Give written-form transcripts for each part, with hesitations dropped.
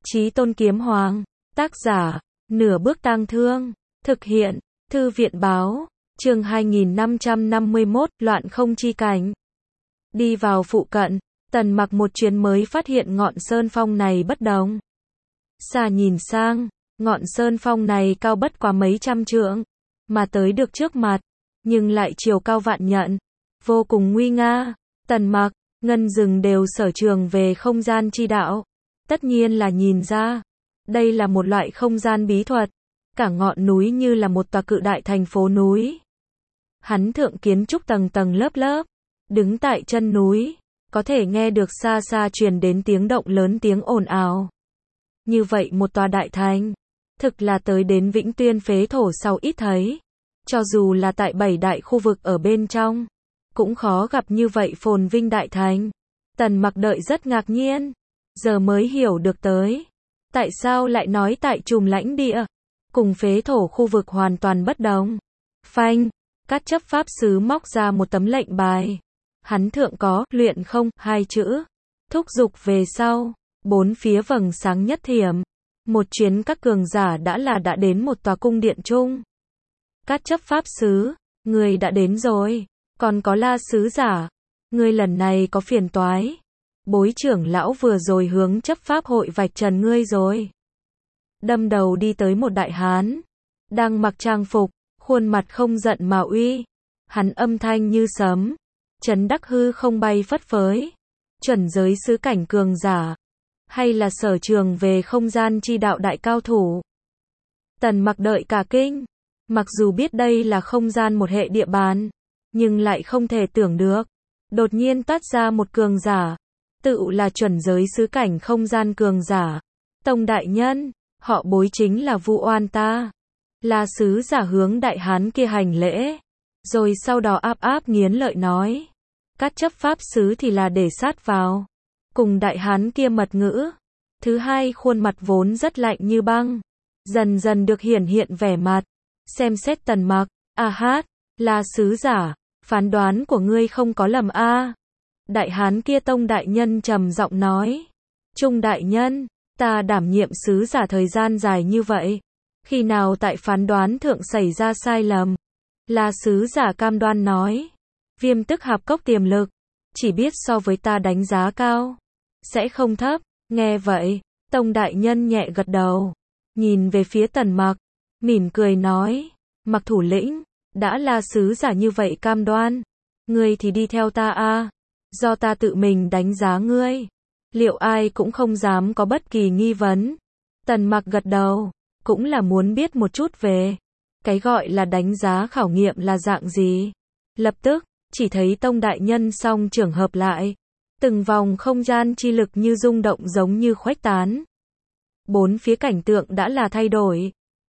Chí Tôn Kiếm Hoàng, tác giả, Nửa Bước Tang Thương, thực hiện, Thư viện báo, chương 2551, Loạn Không Chi Cảnh. Đi vào phụ cận, Tần Mặc một chuyến mới phát hiện ngọn sơn phong này bất đồng. Xa nhìn sang, ngọn sơn phong này cao bất quá mấy trăm trượng, mà tới được trước mặt, nhưng lại chiều cao vạn nhận, vô cùng nguy nga. Tần Mặc, Ngân Dừng đều sở trường về không gian chi đạo, tất nhiên là nhìn ra, đây là một loại không gian bí thuật, cả ngọn núi như là một tòa cự đại thành phố núi. Hắn thượng kiến trúc tầng tầng lớp lớp, đứng tại chân núi, có thể nghe được xa xa truyền đến tiếng động lớn, tiếng ồn ào. Như vậy một tòa đại thành, thực là tới đến Vĩnh Tuyên phế thổ sau ít thấy. Cho dù là tại 7 đại khu vực ở bên trong, cũng khó gặp như vậy phồn vinh đại thành. Tần Mặc đợi rất ngạc nhiên, giờ mới hiểu được tới, tại sao lại nói tại Trùm Lãnh Địa, cùng phế thổ khu vực hoàn toàn bất đồng. Phanh, các chấp pháp sứ móc ra một tấm lệnh bài. Hắn thượng có luyện không hai chữ, thúc giục về sau, bốn phía vầng sáng nhất thiểm. Một chuyến các cường giả đã đến một tòa cung điện chung. Các chấp pháp sứ, người đã đến rồi, còn có La sứ giả, ngươi lần này có phiền toái. Bối trưởng lão vừa rồi hướng chấp pháp hội vạch trần ngươi rồi. Đâm đầu đi tới một đại hán, đang mặc trang phục, khuôn mặt không giận mà uy. Hắn âm thanh như sấm, chấn đắc hư không bay phất phới. Chuẩn giới sứ cảnh cường giả, hay là sở trường về không gian chi đạo đại cao thủ? Tần Mặc đợi cả kinh, mặc dù biết đây là không gian một hệ địa bàn, nhưng lại không thể tưởng được, đột nhiên toát ra một cường giả, tự là chuẩn giới sứ cảnh không gian cường giả. Tông đại nhân, họ Bối chính là vu oan ta. Là sứ giả hướng đại hán kia hành lễ, rồi sau đó áp nghiến lợi nói, các chấp pháp sứ thì là để sát vào, cùng đại hán kia mật ngữ. Thứ hai, khuôn mặt vốn rất lạnh như băng, dần dần được hiển hiện vẻ mặt, xem xét Tần Mặc. Là sứ giả, phán đoán của ngươi không có lầm a. Đại hán kia tông đại nhân trầm giọng nói, Trung đại nhân, ta đảm nhiệm sứ giả thời gian dài như vậy, khi nào tại phán đoán thượng xảy ra sai lầm? Là sứ giả cam đoan nói, Viêm Tức Hạp Cốc tiềm lực, chỉ biết so với ta đánh giá cao, sẽ không thấp. Nghe vậy, tông đại nhân nhẹ gật đầu, nhìn về phía Tần Mặc, mỉm cười nói, Mặc thủ lĩnh, đã là sứ giả như vậy cam đoan, ngươi thì đi theo ta a, do ta tự mình đánh giá ngươi, liệu ai cũng không dám có bất kỳ nghi vấn. Tần Mặc gật đầu, cũng là muốn biết một chút về cái gọi là đánh giá khảo nghiệm là dạng gì. Lập tức, chỉ thấy tông đại nhân song trưởng hợp lại, từng vòng không gian chi lực như rung động giống như khuếch tán. Bốn phía cảnh tượng đã là thay đổi.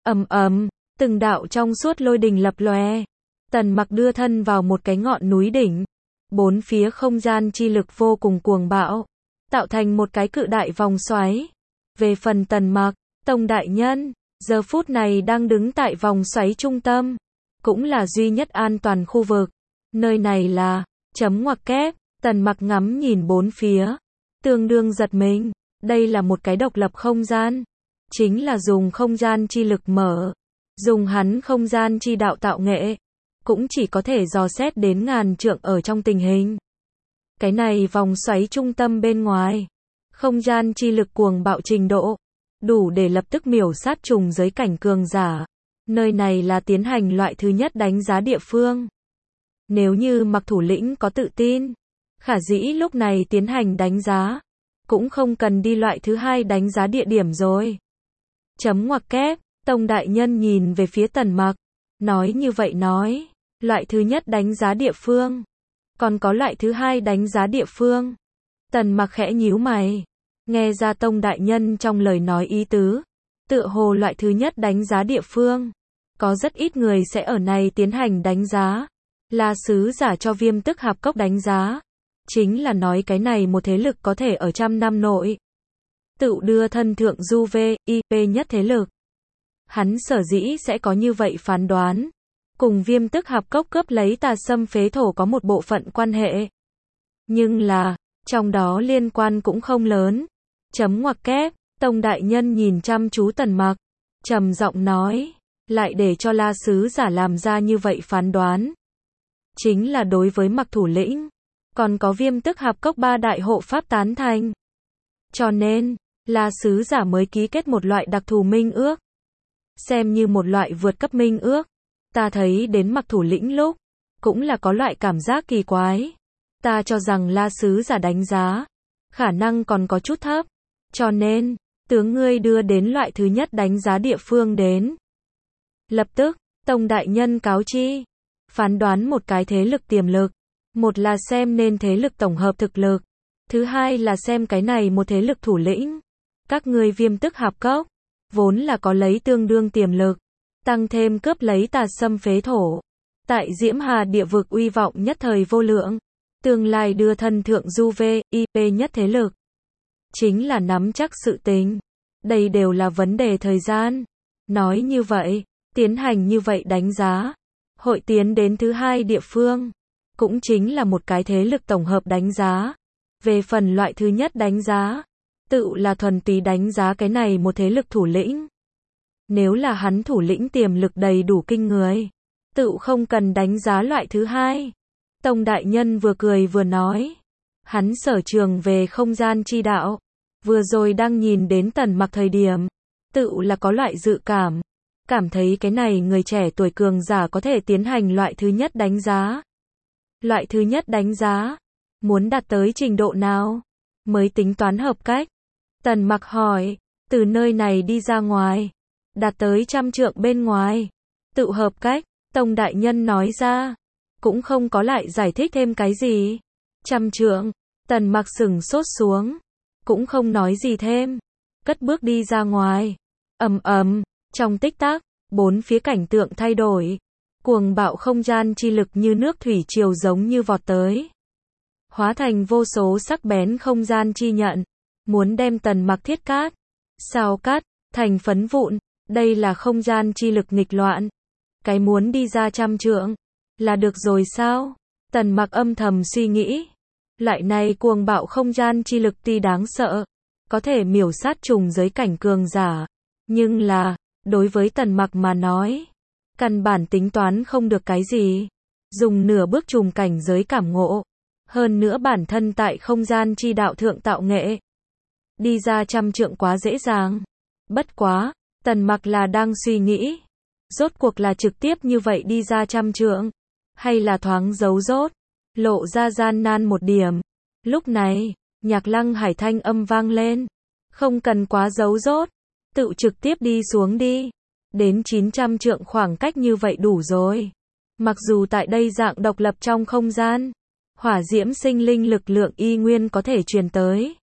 Từng đạo trong suốt lôi đình lập lòe. Tần Mặc đưa thân vào một cái ngọn núi đỉnh. Bốn phía không gian chi lực vô cùng cuồng bạo, tạo thành một cái cự đại vòng xoáy. Về phần Tần Mặc, tông đại nhân, giờ phút này đang đứng tại vòng xoáy trung tâm, cũng là duy nhất an toàn khu vực. Nơi này là, ngoặc kép. Tần Mặc ngắm nhìn bốn phía, tương đương giật mình, đây là một cái độc lập không gian, chính là dùng không gian chi lực mở, dùng hắn không gian chi đạo tạo nghệ, cũng chỉ có thể dò xét đến ngàn trượng ở trong tình hình. Cái này vòng xoáy trung tâm bên ngoài, không gian chi lực cuồng bạo trình độ, đủ để lập tức miểu sát trùng giới cảnh cường giả. Nơi này là tiến hành loại thứ nhất đánh giá địa phương. Nếu như Mặc thủ lĩnh có tự tin, khả dĩ lúc này tiến hành đánh giá, cũng không cần đi loại thứ hai đánh giá địa điểm rồi. Ngoặc kép, tông đại nhân nhìn về phía Tần Mặc, nói như vậy nói, loại thứ nhất đánh giá địa phương, còn có loại thứ hai đánh giá địa phương. Tần Mặc khẽ nhíu mày, nghe ra tông đại nhân trong lời nói ý tứ, tựa hồ loại thứ nhất đánh giá địa phương, có rất ít người sẽ ở này tiến hành đánh giá. Là sứ giả cho Viêm Tức Hạp Cốc đánh giá, chính là nói cái này một thế lực có thể ở 100 năm nội tự đưa thân thượng du VIP nhất thế lực. Hắn sở dĩ sẽ có như vậy phán đoán, cùng Viêm Tức Hạp Cốc cướp lấy Tà Sâm phế thổ có một bộ phận quan hệ, nhưng là trong đó liên quan cũng không lớn. Ngoặc kép, Tông đại nhân nhìn chăm chú Tần Mặc, trầm giọng nói, lại để cho La sứ giả làm ra như vậy phán đoán. Chính là đối với Mặc thủ lĩnh, còn có Viêm Tức Hạp Cốc ba đại hộ pháp tán thành. Cho nên, La sứ giả mới ký kết một loại đặc thù minh ước. Xem như một loại vượt cấp minh ước. Ta thấy đến Mặc thủ lĩnh lúc, cũng là có loại cảm giác kỳ quái. Ta cho rằng La sứ giả đánh giá, khả năng còn có chút thấp. Cho nên, tướng ngươi đưa đến loại thứ nhất đánh giá địa phương đến. Lập tức, Tông đại nhân cáo chi, phán đoán một cái thế lực tiềm lực. Một là xem nên thế lực tổng hợp thực lực. Thứ hai là xem cái này một thế lực thủ lĩnh. Các ngươi Viêm Tức Hạp Cốc, vốn là có lấy tương đương tiềm lực. Tăng thêm cướp lấy Tà Sâm phế thổ. Tại Diễm Hà địa vực uy vọng nhất thời vô lượng. Tương lai đưa thân thượng du VIP nhất thế lực. Chính là nắm chắc sự tình. Đây đều là vấn đề thời gian. Nói như vậy, tiến hành như vậy đánh giá. Hội tiến đến thứ hai địa phương. Cũng chính là một cái thế lực tổng hợp đánh giá. Về phần loại thứ nhất đánh giá, tự là thuần túy đánh giá cái này một thế lực thủ lĩnh. Nếu là hắn thủ lĩnh tiềm lực đầy đủ kinh người, tự không cần đánh giá loại thứ hai. Tông đại nhân vừa cười vừa nói. Hắn sở trường về không gian chi đạo. Vừa rồi đang nhìn đến Tần Mặc thời điểm. Tự là có loại dự cảm. Cảm thấy cái này người trẻ tuổi cường giả có thể tiến hành loại thứ nhất đánh giá. Loại thứ nhất đánh giá. Muốn đạt tới trình độ nào? Mới tính toán hợp cách. Tần Mặc hỏi. Từ nơi này đi ra ngoài. Đạt tới 100 trượng bên ngoài. Tự hợp cách. Tông đại nhân nói ra. Cũng không có lại giải thích thêm cái gì. 100 trượng. Tần Mặc sững sốt xuống. Cũng không nói gì thêm. Cất bước đi ra ngoài. Ầm ầm. Trong tích tắc, bốn phía cảnh tượng thay đổi. Cuồng bạo không gian chi lực như nước thủy triều giống như vọt tới. Hóa thành vô số sắc bén không gian chi nhận. Muốn đem Tần Mặc thiết cát. Sao cát, thành phấn vụn. Đây là không gian chi lực nghịch loạn. Cái muốn đi ra 100 trượng. Là được rồi sao? Tần Mặc âm thầm suy nghĩ. Loại này cuồng bạo không gian chi lực tuy đáng sợ. Có thể miểu sát trùng giới cảnh cường giả. Nhưng là, đối với Tần Mặc mà nói. Căn bản tính toán không được cái gì. Dùng nửa bước trùng cảnh giới cảm ngộ. Hơn nữa bản thân tại không gian chi đạo thượng tạo nghệ. Đi ra 100 trượng quá dễ dàng. Bất quá, Tần Mặc là đang suy nghĩ. Rốt cuộc là trực tiếp như vậy đi ra 100 trượng. Hay là thoáng giấu rốt. Lộ ra gian nan một điểm. Lúc này, Nhạc Lăng Hải thanh âm vang lên. Không cần quá giấu rốt. Tự trực tiếp đi xuống đi. Đến 900 trượng khoảng cách như vậy đủ rồi. Mặc dù tại đây dạng độc lập trong không gian. Hỏa diễm sinh linh lực lượng y nguyên có thể truyền tới.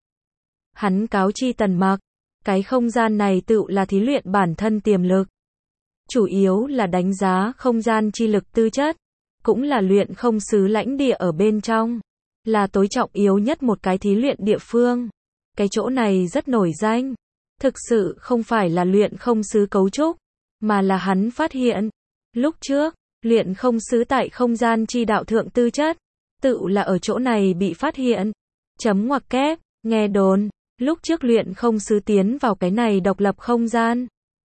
Hắn cáo chi Tần Mặc. Cái không gian này tự là thí luyện bản thân tiềm lực. Chủ yếu là đánh giá không gian chi lực tư chất. Cũng là luyện không sứ lãnh địa ở bên trong. Là tối trọng yếu nhất một cái thí luyện địa phương. Cái chỗ này rất nổi danh. Thực sự không phải là luyện không sứ cấu trúc. Mà là hắn phát hiện. Lúc trước, luyện không sứ tại không gian chi đạo thượng tư chất. Tự là ở chỗ này bị phát hiện. Chấm ngoặc kép, nghe đồn. Lúc trước luyện không sứ tiến vào cái này độc lập không gian.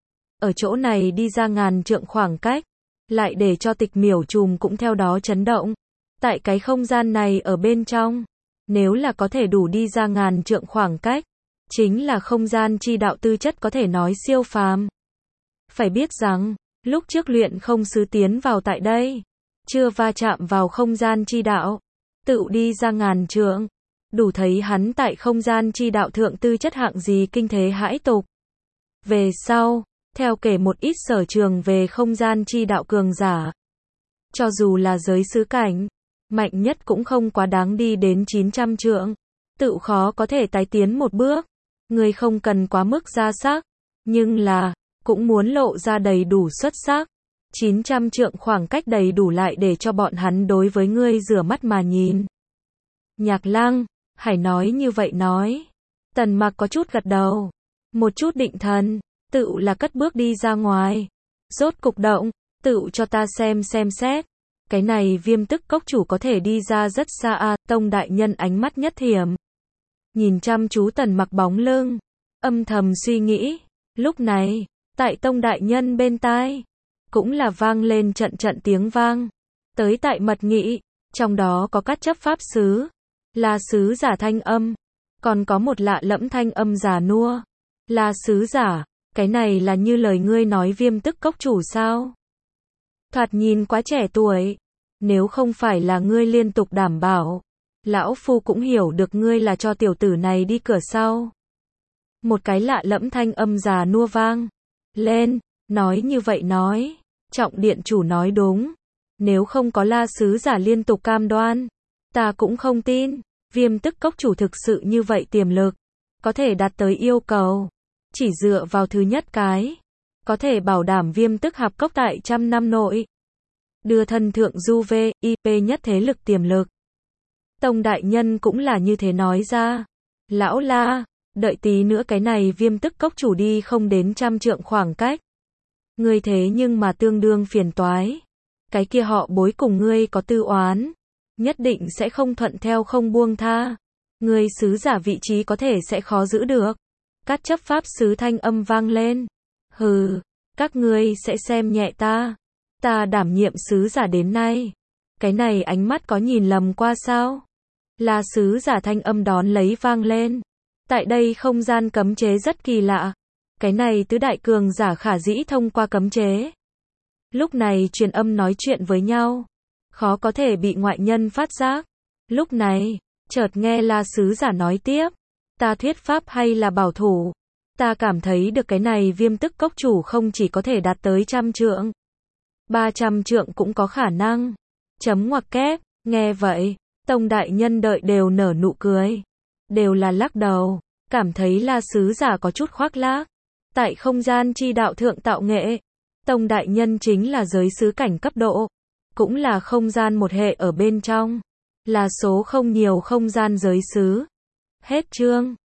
Ở chỗ này đi ra ngàn trượng khoảng cách. Lại để cho Tịch Miểu Trùm cũng theo đó chấn động. Tại cái không gian này ở bên trong. Nếu là có thể đủ đi ra ngàn trượng khoảng cách. Chính là không gian chi đạo tư chất có thể nói siêu phàm. Phải biết rằng, lúc trước luyện không sứ tiến vào tại đây. Chưa va chạm vào không gian chi đạo. Tự đi ra ngàn trượng. Đủ thấy hắn tại không gian chi đạo thượng tư chất hạng gì kinh thế hãi tục. Về sau, theo kể một ít sở trường về không gian chi đạo cường giả. Cho dù là giới xứ cảnh, mạnh nhất cũng không quá đáng đi đến 900 trượng. Tự khó có thể tái tiến một bước. Người không cần quá mức ra sắc. Nhưng là, cũng muốn lộ ra đầy đủ xuất sắc. 900 trượng khoảng cách đầy đủ lại để cho bọn hắn đối với ngươi rửa mắt mà nhìn. Nhạc Lăng Hải nói như vậy nói. Tần Mặc có chút gật đầu. Một chút định thần. Tự là cất bước đi ra ngoài. Rốt cục động. Tự cho ta xem xét. Cái này Viêm Tức Cốc chủ có thể đi ra rất xa a. Tông đại nhân ánh mắt nhất thiểm. Nhìn chăm chú Tần Mặc bóng lưng. âm thầm suy nghĩ. Lúc này, tại Tông đại nhân bên tai, cũng là vang lên trận trận tiếng vang. Tới tại mật nghị, trong đó có các chấp pháp sứ, là sứ giả thanh âm, còn có một lạ lẫm thanh âm già nua, là sứ giả, cái này là như lời ngươi nói Viêm Tức Cốc chủ sao? Thoạt nhìn quá trẻ tuổi, nếu không phải là ngươi liên tục đảm bảo, lão phu cũng hiểu được ngươi là cho tiểu tử này đi cửa sau. Một cái lạ lẫm thanh âm già nua vang lên, nói như vậy nói, Trọng điện chủ nói đúng, nếu không có La sứ giả liên tục cam đoan, ta cũng không tin, Viêm Tức Cốc chủ thực sự như vậy tiềm lực, có thể đạt tới yêu cầu, chỉ dựa vào thứ nhất cái, có thể bảo đảm Viêm Tức Hạp Cốc tại 100 năm nội, đưa thân thượng du VIP nhất thế lực tiềm lực. Tông đại nhân cũng là như thế nói ra, lão La, đợi tí nữa cái này Viêm Tức Cốc chủ đi không đến 100 trượng khoảng cách. Ngươi thế nhưng mà tương đương phiền toái. Cái kia họ Bối cùng ngươi có tư oán, nhất định sẽ không thuận theo không buông tha. Ngươi sứ giả vị trí có thể sẽ khó giữ được. Các chấp pháp sứ thanh âm vang lên. Hừ, các ngươi sẽ xem nhẹ ta. Ta đảm nhiệm sứ giả đến nay. Cái này ánh mắt có nhìn lầm qua sao? Là sứ giả thanh âm đón lấy vang lên. Tại đây không gian cấm chế rất kỳ lạ. Cái này tứ đại cường giả khả dĩ thông qua cấm chế. Lúc này truyền âm nói chuyện với nhau. Khó có thể bị ngoại nhân phát giác. Lúc này, chợt nghe La sứ giả nói tiếp. Ta thuyết pháp hay là bảo thủ. Ta cảm thấy được cái này Viêm Tức Cốc chủ không chỉ có thể đạt tới 100 trượng. 300 trượng cũng có khả năng. Chấm ngoặc kép, nghe vậy, Tông đại nhân đợi đều nở nụ cười. Đều là lắc đầu, cảm thấy La sứ giả có chút khoác lác. Tại không gian chi đạo thượng tạo nghệ, Tông đại nhân chính là giới sứ cảnh cấp độ, cũng là không gian một hệ ở bên trong, là số không nhiều không gian giới sứ. Hết chương.